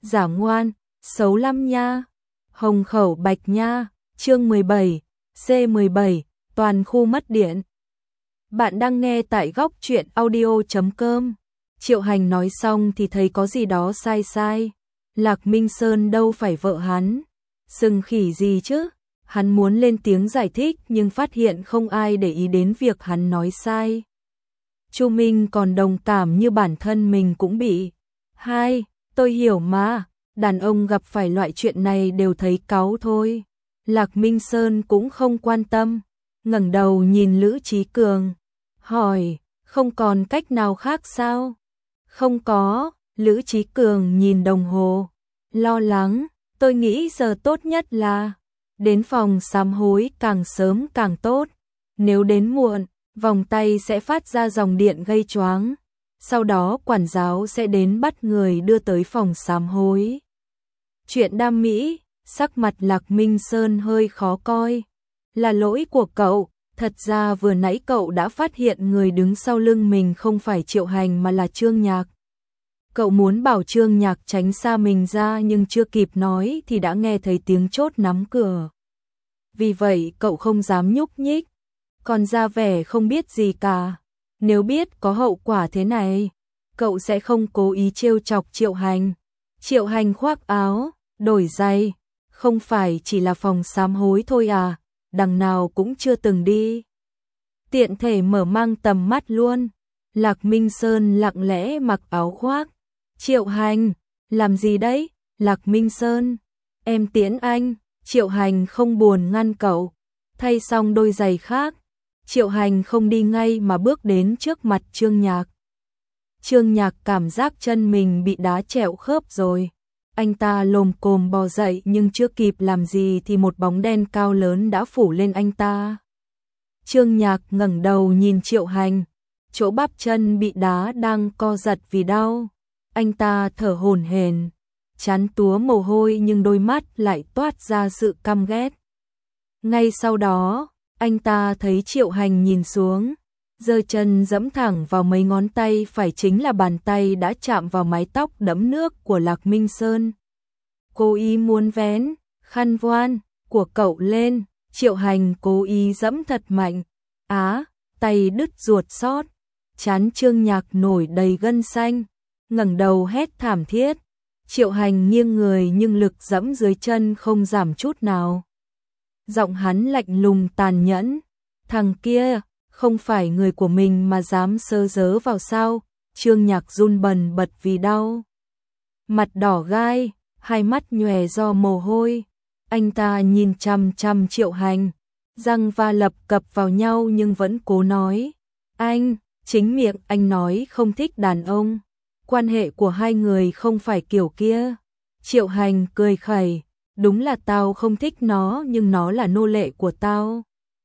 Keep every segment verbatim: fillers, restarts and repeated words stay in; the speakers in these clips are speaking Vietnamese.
giả ngoan, xấu lắm nha. Hồng khẩu bạch nha, chương mười bảy, C mười bảy, toàn khu mất điện. Bạn đang nghe tại góc truyện audio chấm com. Triệu Hành nói xong thì thấy có gì đó sai sai. Lạc Minh Sơn đâu phải vợ hắn. Sừng khỉ gì chứ? Hắn muốn lên tiếng giải thích nhưng phát hiện không ai để ý đến việc hắn nói sai. Chu Minh còn đồng cảm như bản thân mình cũng bị. Hai, tôi hiểu mà, đàn ông gặp phải loại chuyện này đều thấy cáu thôi. Lạc Minh Sơn cũng không quan tâm, ngẩng đầu nhìn Lữ Chí Cường, hỏi, không còn cách nào khác sao? Không có, Lữ Chí Cường nhìn đồng hồ, lo lắng, tôi nghĩ giờ tốt nhất là đến phòng sám hối càng sớm càng tốt. Nếu đến muộn, vòng tay sẽ phát ra dòng điện gây choáng. Sau đó quản giáo sẽ đến bắt người đưa tới phòng sám hối. Chuyện đam mỹ, sắc mặt Lạc Minh Sơn hơi khó coi. Là lỗi của cậu, thật ra vừa nãy cậu đã phát hiện người đứng sau lưng mình không phải Triệu Hành mà là Trương Nhạc. Cậu muốn bảo Trương Nhạc tránh xa mình ra nhưng chưa kịp nói thì đã nghe thấy tiếng chốt nắm cửa. Vì vậy cậu không dám nhúc nhích, còn ra vẻ không biết gì cả. Nếu biết có hậu quả thế này, cậu sẽ không cố ý trêu chọc Triệu Hành. Triệu Hành khoác áo, đổi giày, không phải chỉ là phòng sám hối thôi à, đằng nào cũng chưa từng đi. Tiện thể mở mang tầm mắt luôn. Lạc Minh Sơn lặng lẽ mặc áo khoác. Triệu Hành, làm gì đấy? Lạc Minh Sơn, em tiễn anh. Triệu Hành không buồn ngăn cậu. Thay xong đôi giày khác, Triệu Hành không đi ngay mà bước đến trước mặt Trương Nhạc. Trương Nhạc cảm giác chân mình bị đá trẹo khớp rồi. Anh ta lồm cồm bò dậy nhưng chưa kịp làm gì thì một bóng đen cao lớn đã phủ lên anh ta. Trương Nhạc ngẩng đầu nhìn Triệu Hành, chỗ bắp chân bị đá đang co giật vì đau. Anh ta thở hổn hển, trán túa mồ hôi nhưng đôi mắt lại toát ra sự căm ghét. Ngay sau đó, anh ta thấy Triệu Hành nhìn xuống, giơ chân giẫm thẳng vào mấy ngón tay phải chính là bàn tay đã chạm vào mái tóc đẫm nước của Lạc Minh Sơn. Cố ý muốn vén khăn voan của cậu lên, Triệu Hành cố ý giẫm thật mạnh. Á, tay đứt ruột xót, trán Trương Nhạc nổi đầy gân xanh, ngẩng đầu hét thảm thiết. Triệu Hành nghiêng người nhưng lực giẫm dưới chân không giảm chút nào. Giọng hắn lạnh lùng tàn nhẫn, thằng kia không phải người của mình mà dám sơ dớ vào sao? Trương Nhạc run bần bật vì đau, mặt đỏ gai, hai mắt nhòe do mồ hôi. Anh ta nhìn chằm chằm Triệu Hành, răng va lập cập vào nhau nhưng vẫn cố nói, anh, chính miệng anh nói không thích đàn ông, quan hệ của hai người không phải kiểu kia. Triệu Hành cười khẩy, đúng là tao không thích nó nhưng nó là nô lệ của tao.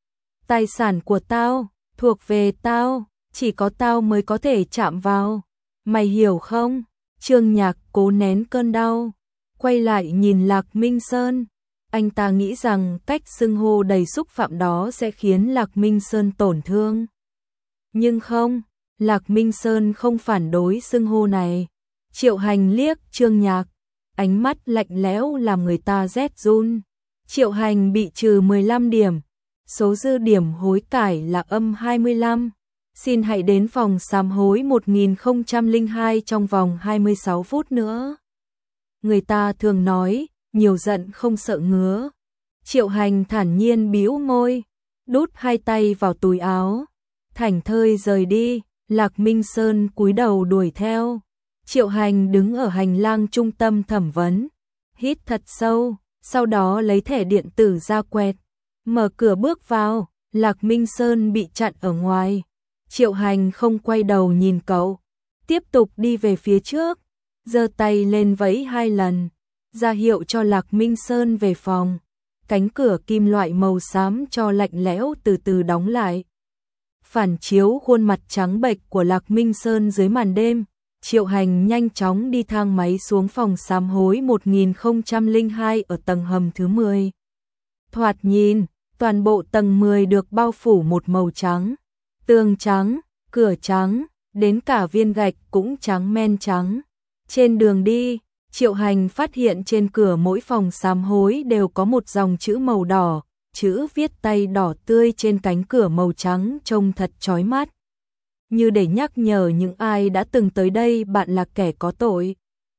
Tài sản của tao, thuộc về tao, chỉ có tao mới có thể chạm vào. Mày hiểu không? Trương Nhạc cố nén cơn đau, quay lại nhìn Lạc Minh Sơn. Anh ta nghĩ rằng cách xưng hô đầy xúc phạm đó sẽ khiến Lạc Minh Sơn tổn thương. Nhưng không, Lạc Minh Sơn không phản đối xưng hô này. Triệu Hành liếc Trương Nhạc, ánh mắt lạnh lẽo làm người ta rét run. Triệu Hành bị trừ mười lăm điểm. Số dư điểm hối cải là âm hai mươi lăm. Xin hãy đến phòng sám hối một nghìn không trăm lẻ hai trong vòng hai mươi sáu phút nữa. Người ta thường nói, nhiều giận không sợ ngứa. Triệu Hành thản nhiên bĩu môi, đút hai tay vào túi áo, thảnh thơi rời đi. Lạc Minh Sơn cúi đầu đuổi theo. Triệu Hành đứng ở hành lang trung tâm thẩm vấn, hít thật sâu, sau đó lấy thẻ điện tử ra quẹt, mở cửa bước vào. Lạc Minh Sơn bị chặn ở ngoài. Triệu Hành không quay đầu nhìn cậu, tiếp tục đi về phía trước, giơ tay lên vẫy hai lần, ra hiệu cho Lạc Minh Sơn về phòng. Cánh cửa kim loại màu xám cho lạnh lẽo từ từ đóng lại, phản chiếu khuôn mặt trắng bệch của Lạc Minh Sơn dưới màn đêm. Triệu Hành nhanh chóng đi thang máy xuống phòng sám hối một nghìn không trăm lẻ hai ở tầng hầm thứ mười. Thoạt nhìn, toàn bộ tầng mười được bao phủ một màu trắng, tường trắng, cửa trắng, đến cả viên gạch cũng trắng men trắng. Trên đường đi, Triệu Hành phát hiện trên cửa mỗi phòng sám hối đều có một dòng chữ màu đỏ, chữ viết tay đỏ tươi trên cánh cửa màu trắng trông thật chói mắt. Như để nhắc nhở những ai đã từng tới đây bạn là kẻ có tội.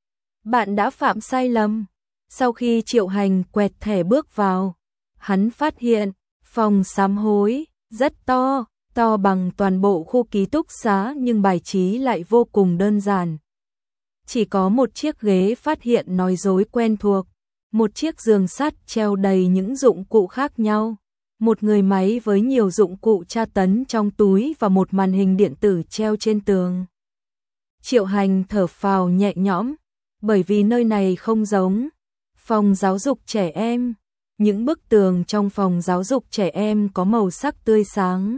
Bạn đã phạm sai lầm. Sau khi Triệu Hành quẹt thẻ bước vào, hắn phát hiện phòng sám hối rất to, to bằng toàn bộ khu ký túc xá nhưng bài trí lại vô cùng đơn giản. Chỉ có một chiếc ghế phát hiện nói dối quen thuộc, một chiếc giường sắt treo đầy những dụng cụ khác nhau, một người máy với nhiều dụng cụ tra tấn trong túi và một màn hình điện tử treo trên tường. Triệu Hành thở phào nhẹ nhõm, bởi vì nơi này không giống phòng giáo dục trẻ em. Những bức tường trong phòng giáo dục trẻ em có màu sắc tươi sáng,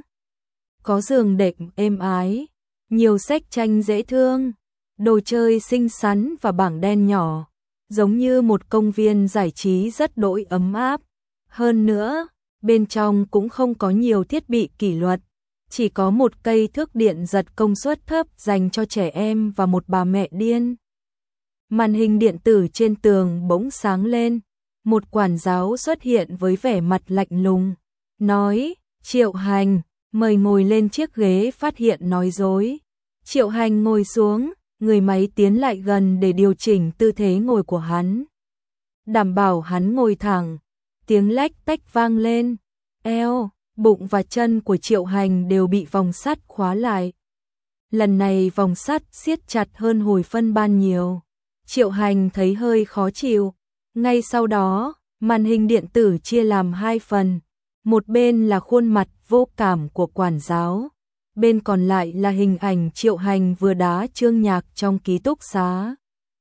có giường đệm êm ái, nhiều sách tranh dễ thương, đồ chơi xinh xắn và bảng đen nhỏ, giống như một công viên giải trí rất đỗi ấm áp. Hơn nữa, bên trong cũng không có nhiều thiết bị kỷ luật, chỉ có một cây thước điện giật công suất thấp dành cho trẻ em và một bà mẹ điên. Màn hình điện tử trên tường bỗng sáng lên, một quản giáo xuất hiện với vẻ mặt lạnh lùng, nói: Triệu Hành, mời ngồi lên chiếc ghế phát hiện nói dối. Triệu Hành ngồi xuống, người máy tiến lại gần để điều chỉnh tư thế ngồi của hắn, đảm bảo hắn ngồi thẳng. Tiếng lách tách vang lên, eo, bụng và chân của Triệu Hành đều bị vòng sắt khóa lại. Lần này vòng sắt siết chặt hơn hồi phân ban nhiều. Triệu Hành thấy hơi khó chịu. Ngay sau đó, màn hình điện tử chia làm hai phần. Một bên là khuôn mặt vô cảm của quản giáo, bên còn lại là hình ảnh Triệu Hành vừa đá Trương Nhạc trong ký túc xá.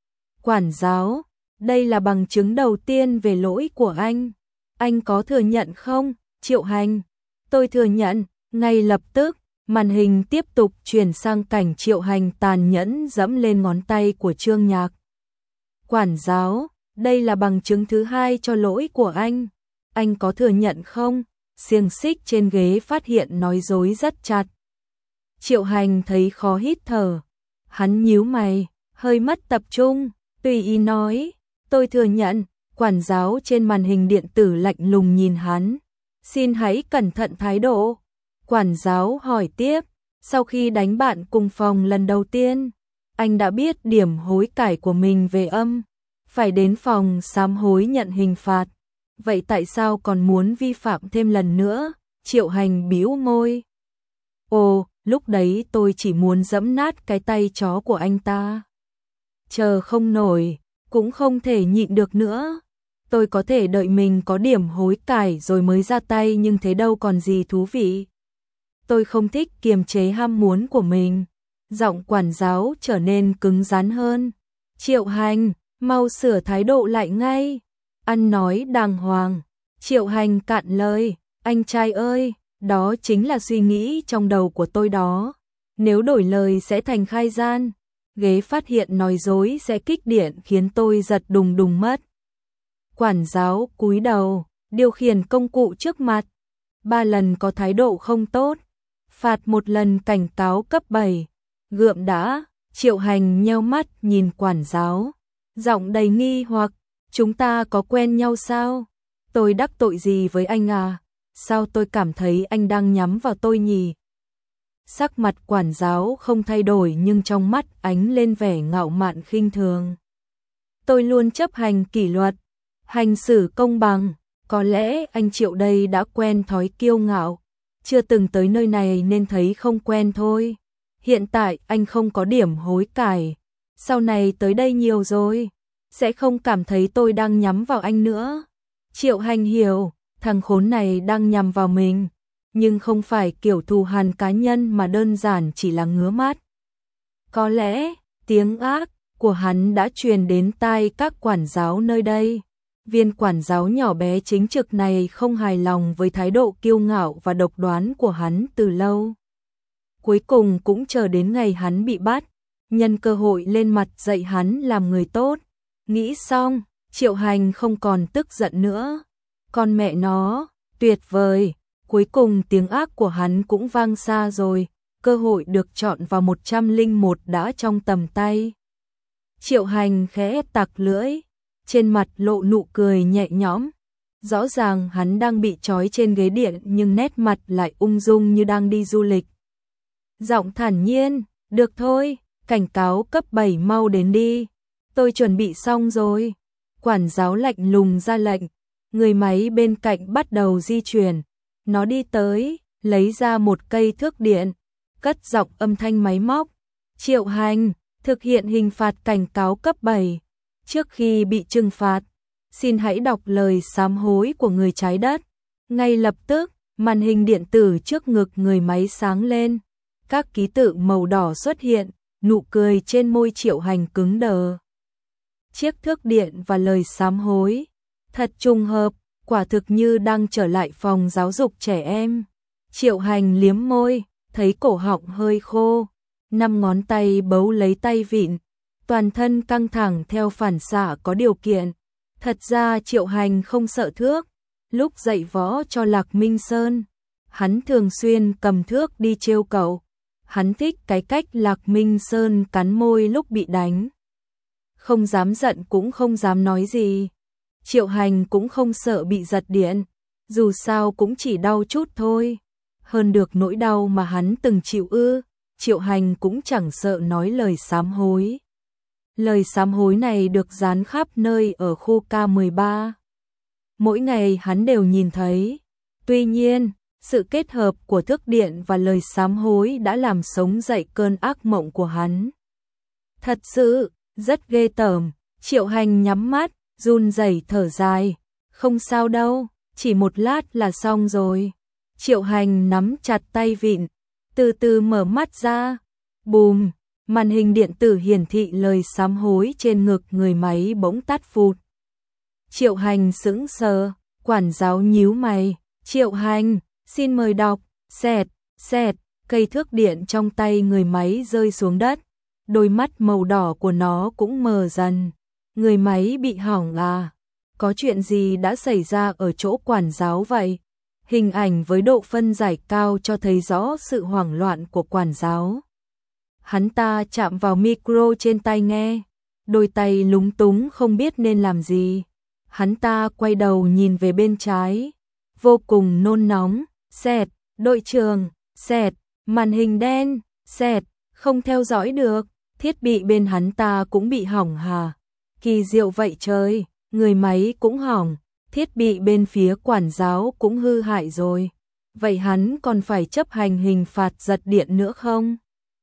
Quản giáo, đây là bằng chứng đầu tiên về lỗi của anh. Anh có thừa nhận không? Triệu Hành, tôi thừa nhận. Ngay lập tức, màn hình tiếp tục chuyển sang cảnh Triệu Hành tàn nhẫn dẫm lên ngón tay của Trương Nhạc. Quản giáo, đây là bằng chứng thứ hai cho lỗi của anh. Anh có thừa nhận không? Xiềng xích trên ghế phát hiện nói dối rất chặt. Triệu Hành thấy khó hít thở. Hắn nhíu mày, hơi mất tập trung, tùy ý nói: tôi thừa nhận. Quản giáo trên màn hình điện tử lạnh lùng nhìn hắn. Xin hãy cẩn thận thái độ. Quản giáo hỏi tiếp: sau khi đánh bạn cùng phòng lần đầu tiên, anh đã biết điểm hối cải của mình về âm, phải đến phòng sám hối nhận hình phạt. Vậy tại sao còn muốn vi phạm thêm lần nữa? Triệu Hành bĩu môi. Ồ, lúc đấy tôi chỉ muốn giẫm nát cái tay chó của anh ta. Chờ không nổi, cũng không thể nhịn được nữa. Tôi có thể đợi mình có điểm hối cải rồi mới ra tay, nhưng thế đâu còn gì thú vị. Tôi không thích kiềm chế ham muốn của mình. Giọng quản giáo trở nên cứng rắn hơn. Triệu Hành, mau sửa thái độ lại ngay. Ăn nói đàng hoàng. Triệu Hành cạn lời. Anh trai ơi, đó chính là suy nghĩ trong đầu của tôi đó. Nếu đổi lời sẽ thành khai gian. Ghế phát hiện nói dối sẽ kích điện khiến tôi giật đùng đùng mất. Quản giáo cúi đầu, điều khiển công cụ trước mặt. Ba lần có thái độ không tốt. Phạt một lần cảnh cáo cấp bảy. Gượm đã. Triệu Hành nheo mắt nhìn quản giáo, giọng đầy nghi hoặc: chúng ta có quen nhau sao? Tôi đắc tội gì với anh à? Sao tôi cảm thấy anh đang nhắm vào tôi nhỉ? Sắc mặt quản giáo không thay đổi nhưng trong mắt ánh lên vẻ ngạo mạn khinh thường. Tôi luôn chấp hành kỷ luật, hành xử công bằng. Có lẽ anh Triệu đây đã quen thói kiêu ngạo, chưa từng tới nơi này nên thấy không quen thôi. Hiện tại anh không có điểm hối cải, sau này tới đây nhiều rồi, sẽ không cảm thấy tôi đang nhắm vào anh nữa. Triệu Hành hiểu, thằng khốn này đang nhằm vào mình, nhưng không phải kiểu thù hằn cá nhân mà đơn giản chỉ là ngứa mắt. Có lẽ, tiếng ác của hắn đã truyền đến tai các quản giáo nơi đây. Viên quản giáo nhỏ bé chính trực này không hài lòng với thái độ kiêu ngạo và độc đoán của hắn từ lâu. Cuối cùng cũng chờ đến ngày hắn bị bắt, nhân cơ hội lên mặt dạy hắn làm người tốt. Nghĩ xong, Triệu Hành không còn tức giận nữa. Con mẹ nó, tuyệt vời, cuối cùng tiếng ác của hắn cũng vang xa rồi, cơ hội được chọn vào một trăm lẻ một đã trong tầm tay. Triệu Hành khẽ tặc lưỡi, trên mặt lộ nụ cười nhẹ nhõm. Rõ ràng hắn đang bị trói trên ghế điện nhưng nét mặt lại ung dung như đang đi du lịch. Giọng thản nhiên, được thôi, cảnh cáo cấp bảy mau đến đi. Tôi chuẩn bị xong rồi. Quản giáo lạnh lùng ra lệnh. Người máy bên cạnh bắt đầu di chuyển. Nó đi tới, lấy ra một cây thước điện, cất giọng âm thanh máy móc. Triệu Hành, thực hiện hình phạt cảnh cáo cấp bảy. Trước khi bị trừng phạt, xin hãy đọc lời sám hối của người trái đất. Ngay lập tức, màn hình điện tử trước ngực người máy sáng lên. Các ký tự màu đỏ xuất hiện, nụ cười trên môi Triệu Hành cứng đờ. Chiếc thước điện và lời sám hối. Thật trùng hợp, quả thực như đang trở lại phòng giáo dục trẻ em. Triệu Hành liếm môi, thấy cổ họng hơi khô. Năm ngón tay bấu lấy tay vịn. Toàn thân căng thẳng theo phản xạ có điều kiện. Thật ra Triệu Hành không sợ thước. Lúc dạy võ cho Lạc Minh Sơn, hắn thường xuyên cầm thước đi trêu cậu. Hắn thích cái cách Lạc Minh Sơn cắn môi lúc bị đánh. Không dám giận cũng không dám nói gì. Triệu Hành cũng không sợ bị giật điện, dù sao cũng chỉ đau chút thôi. Hơn được nỗi đau mà hắn từng chịu ư, Triệu Hành cũng chẳng sợ nói lời sám hối. Lời sám hối này được dán khắp nơi ở khu K mười ba. Mỗi ngày hắn đều nhìn thấy. Tuy nhiên, sự kết hợp của thước điện và lời sám hối đã làm sống dậy cơn ác mộng của hắn. Thật sự, rất ghê tởm. Triệu Hành nhắm mắt, run rẩy thở dài. Không sao đâu, chỉ một lát là xong rồi. Triệu Hành nắm chặt tay vịn, từ từ mở mắt ra. Bùm, màn hình điện tử hiển thị lời sám hối trên ngực người máy bỗng tắt phụt. Triệu Hành sững sờ, quản giáo nhíu mày. Triệu Hành, xin mời đọc. Xẹt, xẹt, cây thước điện trong tay người máy rơi xuống đất. Đôi mắt màu đỏ của nó cũng mờ dần. Người máy bị hỏng à? Có chuyện gì đã xảy ra ở chỗ quản giáo vậy? Hình ảnh với độ phân giải cao cho thấy rõ sự hoảng loạn của quản giáo. Hắn ta chạm vào micro trên tai nghe, đôi tay lúng túng không biết nên làm gì. Hắn ta quay đầu nhìn về bên trái, vô cùng nôn nóng. Xẹt, đội trưởng, xẹt, màn hình đen, xẹt, không theo dõi được. Thiết bị bên hắn ta cũng bị hỏng hả? Kỳ diệu vậy trời, người máy cũng hỏng, thiết bị bên phía quản giáo cũng hư hại rồi. Vậy hắn còn phải chấp hành hình phạt giật điện nữa không?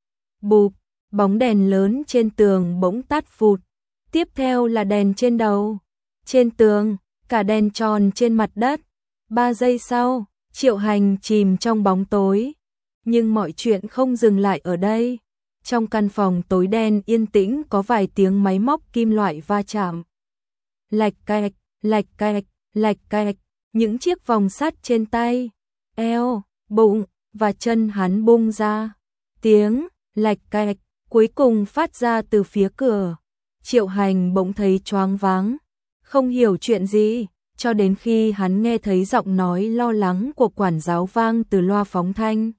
Bụp, bóng đèn lớn trên tường bỗng tắt phụt. Tiếp theo là đèn trên đầu, trên tường, cả đèn tròn trên mặt đất. Ba giây sau, Triệu Hành chìm trong bóng tối. Nhưng mọi chuyện không dừng lại ở đây. Trong căn phòng tối đen yên tĩnh có vài tiếng máy móc kim loại va chạm. Lạch cạch, lạch cạch, lạch cạch, những chiếc vòng sắt trên tay, eo, bụng và chân hắn bung ra. Tiếng lạch cạch cuối cùng phát ra từ phía cửa. Triệu Hành bỗng thấy choáng váng, không hiểu chuyện gì, cho đến khi hắn nghe thấy giọng nói lo lắng của quản giáo vang từ loa phóng thanh.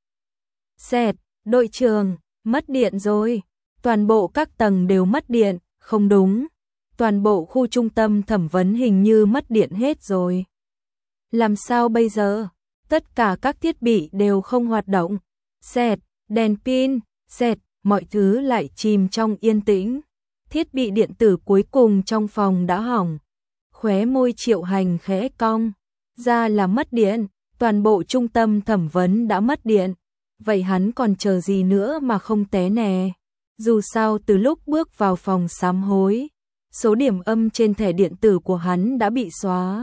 Xẹt, đội trưởng, mất điện rồi. Toàn bộ các tầng đều mất điện. Không đúng, toàn bộ khu trung tâm thẩm vấn hình như mất điện hết rồi. Làm sao bây giờ? Tất cả các thiết bị đều không hoạt động. Xẹt, đèn pin, xẹt, mọi thứ lại chìm trong yên tĩnh. Thiết bị điện tử cuối cùng trong phòng đã hỏng. Khóe môi Triệu Hành khẽ cong. Ra là mất điện, toàn bộ trung tâm thẩm vấn đã mất điện. Vậy hắn còn chờ gì nữa mà không té nè? Dù sao từ lúc bước vào phòng sám hối, số điểm âm trên thẻ điện tử của hắn đã bị xóa.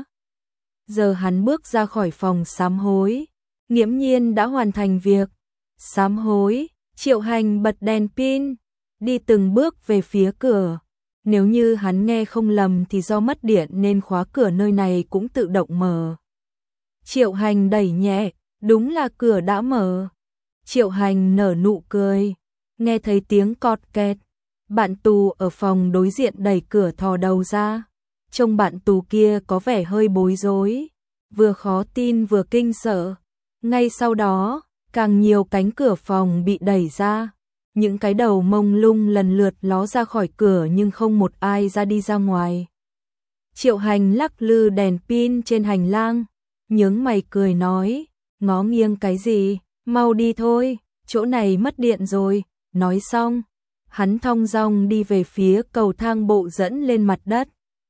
Giờ hắn bước ra khỏi phòng sám hối, nghiễm nhiên đã hoàn thành việc. Sám hối, Triệu Hành bật đèn pin, đi từng bước về phía cửa. Nếu như hắn nghe không lầm thì do mất điện nên khóa cửa nơi này cũng tự động mở. Triệu Hành đẩy nhẹ, đúng là cửa đã mở. Triệu Hành nở nụ cười, nghe thấy tiếng cọt kẹt. Bạn tù ở phòng đối diện đẩy cửa thò đầu ra. Trông bạn tù kia có vẻ hơi bối rối, vừa khó tin vừa kinh sợ. Ngay sau đó, càng nhiều cánh cửa phòng bị đẩy ra. những cái đầu mông lung lần lượt ló ra khỏi cửa nhưng không một ai ra đi ra ngoài. Triệu Hành lắc lư đèn pin trên hành lang, nhướng mày cười nói, ngó nghiêng cái gì, mau đi thôi, chỗ này mất điện rồi. Nói xong, hắn thong dong đi về phía cầu thang bộ dẫn lên mặt đất.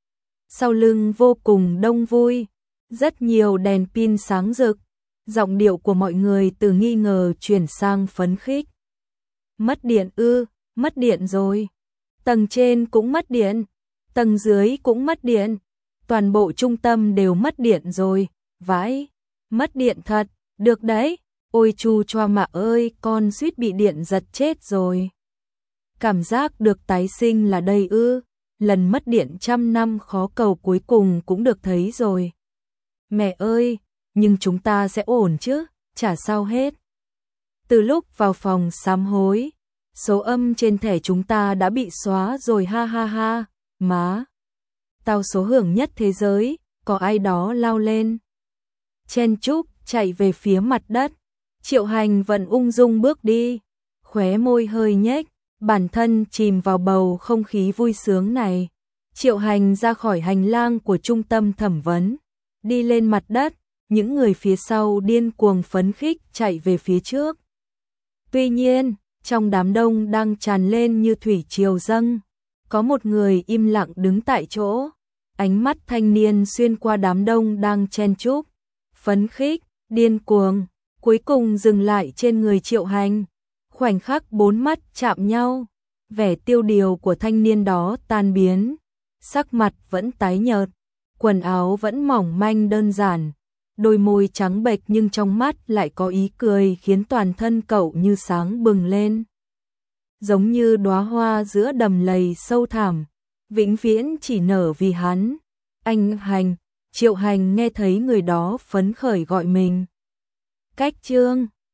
Sau lưng vô cùng đông vui, rất nhiều đèn pin sáng rực, giọng điệu của mọi người từ nghi ngờ chuyển sang phấn khích. Mất điện ư, mất điện rồi. Tầng trên cũng mất điện, tầng dưới cũng mất điện, toàn bộ trung tâm đều mất điện rồi, vãi, mất điện thật, được đấy, ôi chu choa mạ ơi, con suýt bị điện giật chết rồi. Cảm giác được tái sinh là đây ư, lần mất điện trăm năm khó cầu cuối cùng cũng được thấy rồi. Mẹ ơi, nhưng chúng ta sẽ ổn chứ, chả sao hết. Từ lúc vào phòng sám hối, số âm trên thẻ chúng ta đã bị xóa rồi ha ha ha, má. Tao số hưởng nhất thế giới, có ai đó lao lên. Chen chúc chạy về phía mặt đất, Triệu Hành vẫn ung dung bước đi, khóe môi hơi nhếch, bản thân chìm vào bầu không khí vui sướng này. Triệu Hành ra khỏi hành lang của trung tâm thẩm vấn, đi lên mặt đất, những người phía sau điên cuồng phấn khích chạy về phía trước. Tuy nhiên, trong đám đông đang tràn lên như thủy triều dâng, có một người im lặng đứng tại chỗ, ánh mắt thanh niên xuyên qua đám đông đang chen chúc, phấn khích, điên cuồng, cuối cùng dừng lại trên người Triệu Hành. Khoảnh khắc bốn mắt chạm nhau, vẻ tiêu điều của thanh niên đó tan biến, sắc mặt vẫn tái nhợt, quần áo vẫn mỏng manh đơn giản, đôi môi trắng bệch nhưng trong mắt lại có ý cười khiến toàn thân cậu như sáng bừng lên. Giống như đóa hoa giữa đầm lầy sâu thẳm, vĩnh viễn chỉ nở vì hắn. Anh Hành, Triệu Hành nghe thấy người đó phấn khởi gọi mình. Cách chương